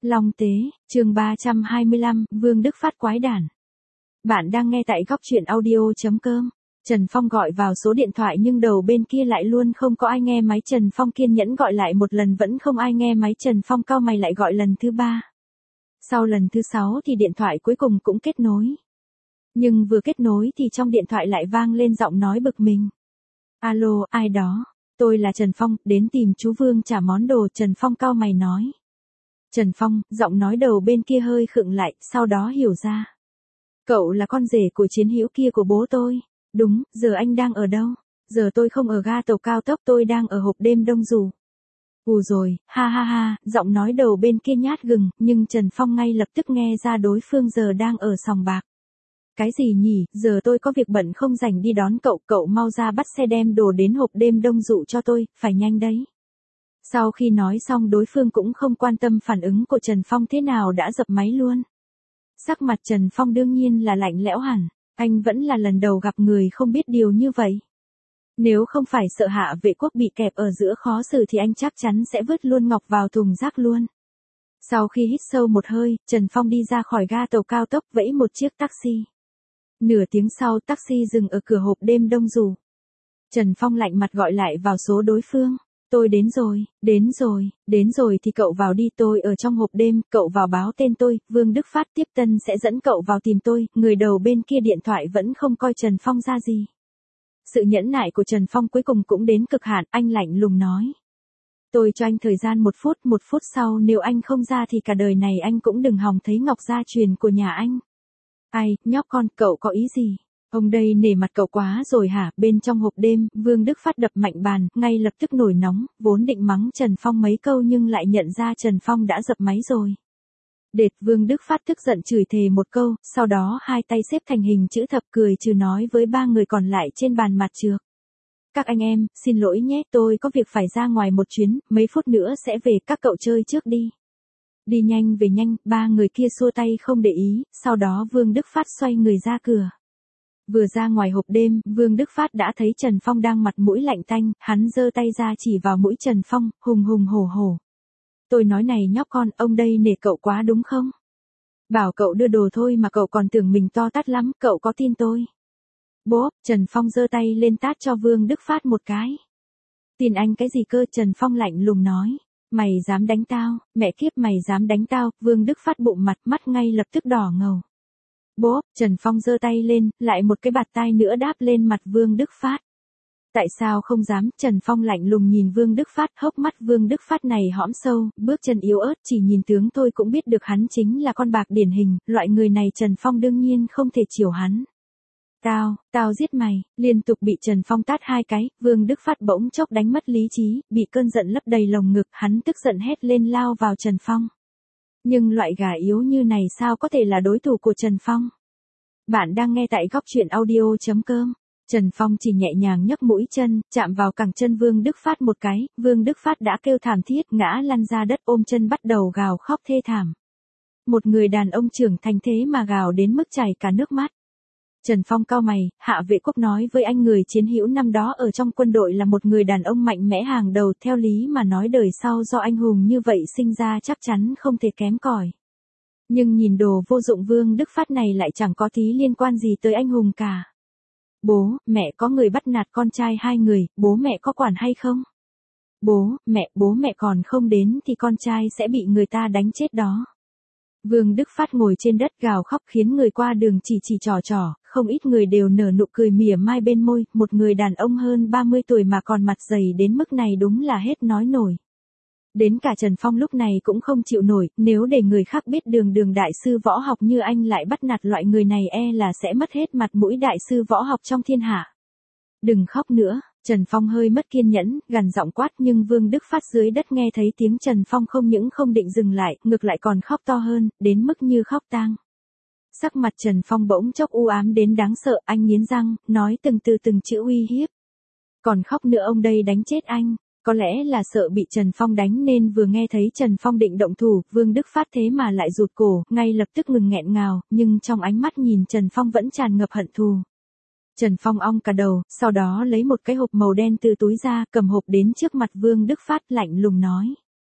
Long Tế, chương 325, Vương Đức Phát quái đản. Bạn đang nghe tại góc truyện audio.com. Trần Phong gọi vào số điện thoại nhưng đầu bên kia lại luôn không có ai nghe máy. Trần Phong kiên nhẫn gọi lại một lần vẫn không ai nghe máy. Trần Phong cau mày lại gọi lần thứ 3. Sau lần thứ 6 thì điện thoại cuối cùng cũng kết nối. Nhưng vừa kết nối thì trong điện thoại lại vang lên giọng nói bực mình. Alo, ai đó? Tôi là Trần Phong, đến tìm chú Vương trả món đồ. Trần Phong cau mày nói. Trần Phong, giọng nói đầu bên kia hơi khựng lại, sau đó hiểu ra. Cậu là con rể của Chiến Hữu kia của bố tôi. Đúng, giờ anh đang ở đâu? Giờ tôi không ở ga tàu cao tốc, tôi đang ở hộp đêm Đông Dù. Rồi, ha ha ha, giọng nói đầu bên kia nhát gừng, nhưng Trần Phong ngay lập tức nghe ra đối phương giờ đang ở sòng bạc. Cái gì nhỉ, giờ tôi có việc bận không rảnh đi đón cậu, cậu mau ra bắt xe đem đồ đến hộp đêm Đông Dụ cho tôi, phải nhanh đấy. Sau khi nói xong đối phương cũng không quan tâm phản ứng của Trần Phong thế nào đã dập máy luôn. Sắc mặt Trần Phong đương nhiên là lạnh lẽo hẳn, anh vẫn là lần đầu gặp người không biết điều như vậy. Nếu không phải sợ Hạ Vệ Quốc bị kẹp ở giữa khó xử thì anh chắc chắn sẽ vứt luôn ngọc vào thùng rác luôn. Sau khi hít sâu một hơi, Trần Phong đi ra khỏi ga tàu cao tốc vẫy một chiếc taxi. Nửa tiếng sau taxi dừng ở cửa hộp đêm Đông Dù. Trần Phong lạnh mặt gọi lại vào số đối phương. Tôi đến rồi thì cậu vào đi, tôi ở trong hộp đêm, cậu vào báo tên tôi, Vương Đức Phát tiếp tân sẽ dẫn cậu vào tìm tôi. Người đầu bên kia điện thoại vẫn không coi Trần Phong ra gì. Sự nhẫn nại của Trần Phong cuối cùng cũng đến cực hạn, anh lạnh lùng nói. Tôi cho anh thời gian 1 phút sau nếu anh không ra thì cả đời này anh cũng đừng hòng thấy ngọc gia truyền của nhà anh. Ai, nhóc con, cậu có ý gì? Ông đây nể mặt cậu quá rồi hả? Bên trong hộp đêm, Vương Đức Phát đập mạnh bàn, ngay lập tức nổi nóng, vốn định mắng Trần Phong mấy câu nhưng lại nhận ra Trần Phong đã dập máy rồi. Đệt, Vương Đức Phát tức giận chửi thề một câu, sau đó hai tay xếp thành hình chữ thập cười trừ nói với 3 người còn lại trên bàn mặt trược. Các anh em, xin lỗi nhé, tôi có việc phải ra ngoài một chuyến, mấy phút nữa sẽ về, các cậu chơi trước đi. Đi nhanh về nhanh, 3 người kia xua tay không để ý, sau đó Vương Đức Phát xoay người ra cửa. Vừa ra ngoài hộp đêm, Vương Đức Phát đã thấy Trần Phong đang mặt mũi lạnh tanh, hắn giơ tay ra chỉ vào mũi Trần Phong, hùng hùng hổ hổ. Tôi nói này nhóc con, ông đây nể cậu quá đúng không? Bảo cậu đưa đồ thôi mà cậu còn tưởng mình to tát lắm, cậu có tin tôi? Bố, Trần Phong giơ tay lên tát cho Vương Đức Phát một cái. Tin anh cái gì cơ? Trần Phong lạnh lùng nói. Mày dám đánh tao, mẹ kiếp mày dám đánh tao, Vương Đức Phát bụng mặt mắt ngay lập tức đỏ ngầu. Bố, Trần Phong giơ tay lên, lại một cái bạt tai nữa đáp lên mặt Vương Đức Phát. Tại sao không dám? Trần Phong lạnh lùng nhìn Vương Đức Phát, hốc mắt Vương Đức Phát này hõm sâu, bước chân yếu ớt, chỉ nhìn tướng thôi cũng biết được hắn chính là con bạc điển hình, loại người này Trần Phong đương nhiên không thể chiều hắn. Tao giết mày, liên tục bị Trần Phong tát 2 cái, Vương Đức Phát bỗng chốc đánh mất lý trí, bị cơn giận lấp đầy lồng ngực, hắn tức giận hét lên lao vào Trần Phong. Nhưng loại gà yếu như này sao có thể là đối thủ của Trần Phong? Bạn đang nghe tại góc truyện audio.com. Trần Phong chỉ nhẹ nhàng nhấc mũi chân, chạm vào cẳng chân Vương Đức Phát một cái, Vương Đức Phát đã kêu thảm thiết, ngã lăn ra đất ôm chân bắt đầu gào khóc thê thảm. Một người đàn ông trưởng thành thế mà gào đến mức chảy cả nước mắt. Trần Phong cau mày, Hạ Vệ Quốc nói với anh người Chiến Hữu năm đó ở trong quân đội là một người đàn ông mạnh mẽ hàng đầu, theo lý mà nói đời sau do anh hùng như vậy sinh ra chắc chắn không thể kém cỏi. Nhưng nhìn đồ vô dụng Vương Đức Phát này lại chẳng có tí liên quan gì tới anh hùng cả. Bố, mẹ có người bắt nạt con trai 2 người, bố mẹ có quản hay không? Bố mẹ còn không đến thì con trai sẽ bị người ta đánh chết đó. Vương Đức Phát ngồi trên đất gào khóc khiến người qua đường chỉ trò, không ít người đều nở nụ cười mỉa mai bên môi, một người đàn ông hơn 30 tuổi mà còn mặt dày đến mức này đúng là hết nói nổi. Đến cả Trần Phong lúc này cũng không chịu nổi, nếu để người khác biết đường đại sư võ học như anh lại bắt nạt loại người này là sẽ mất hết mặt mũi đại sư võ học trong thiên hạ. Đừng khóc nữa, Trần Phong hơi mất kiên nhẫn, gằn giọng quát nhưng Vương Đức Phát dưới đất nghe thấy tiếng Trần Phong không những không định dừng lại, ngược lại còn khóc to hơn, đến mức như khóc tang. Sắc mặt Trần Phong bỗng chốc u ám đến đáng sợ, anh nghiến răng, nói từng chữ uy hiếp. Còn khóc nữa ông đây đánh chết anh. Có lẽ là sợ bị Trần Phong đánh nên vừa nghe thấy Trần Phong định động thủ, Vương Đức Phát thế mà lại rụt cổ, ngay lập tức ngừng nghẹn ngào, nhưng trong ánh mắt nhìn Trần Phong vẫn tràn ngập hận thù. Trần Phong ong cả đầu, sau đó lấy một cái hộp màu đen từ túi ra, cầm hộp đến trước mặt Vương Đức Phát lạnh lùng nói.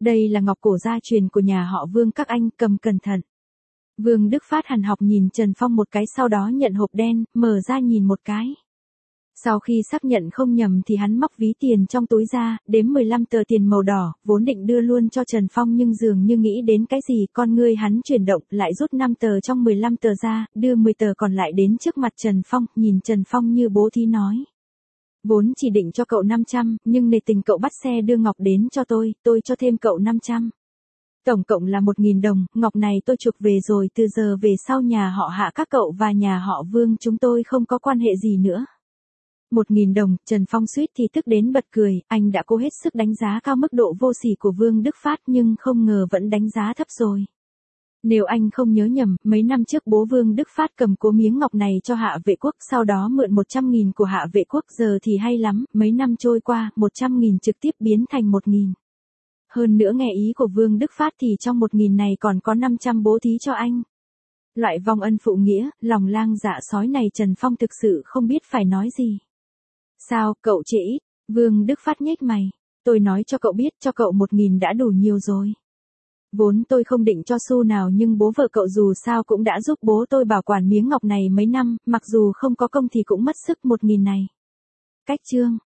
Đây là ngọc cổ gia truyền của nhà họ Vương các anh, cầm cẩn thận. Vương Đức Phát hằn học nhìn Trần Phong một cái, sau đó nhận hộp đen, mở ra nhìn một cái. Sau khi xác nhận không nhầm thì hắn móc ví tiền trong túi ra, đếm 15 tờ tiền màu đỏ, vốn định đưa luôn cho Trần Phong nhưng dường như nghĩ đến cái gì, con ngươi hắn chuyển động, lại rút 5 tờ trong 15 tờ ra, đưa 10 tờ còn lại đến trước mặt Trần Phong, nhìn Trần Phong như bố thí nói. Vốn chỉ định cho cậu 500, nhưng nể tình cậu bắt xe đưa ngọc đến cho tôi cho thêm cậu 500. Tổng cộng là 1.000 đồng, ngọc này tôi chuộc về rồi, từ giờ về sau nhà họ Hạ các cậu và nhà họ Vương chúng tôi không có quan hệ gì nữa. 1.000 đồng, Trần Phong suýt thì tức đến bật cười, anh đã cố hết sức đánh giá cao mức độ vô sỉ của Vương Đức Phát nhưng không ngờ vẫn đánh giá thấp rồi. Nếu anh không nhớ nhầm, mấy năm trước bố Vương Đức Phát cầm cố miếng ngọc này cho Hạ Vệ Quốc, sau đó mượn 100.000 của Hạ Vệ Quốc, giờ thì hay lắm, mấy năm trôi qua, 100.000 trực tiếp biến thành 1.000. Hơn nữa nghe ý của Vương Đức Phát thì trong 1.000 này còn có 500 bố thí cho anh. Loại vong ân phụ nghĩa, lòng lang dạ sói này Trần Phong thực sự không biết phải nói gì. Sao, cậu chê ít? Vương Đức Phát nhếch mày. Tôi nói cho cậu biết, cho cậu 1.000 đã đủ nhiều rồi. Vốn tôi không định cho xu nào nhưng bố vợ cậu dù sao cũng đã giúp bố tôi bảo quản miếng ngọc này mấy năm, mặc dù không có công thì cũng mất sức 1.000 này. Cách chương.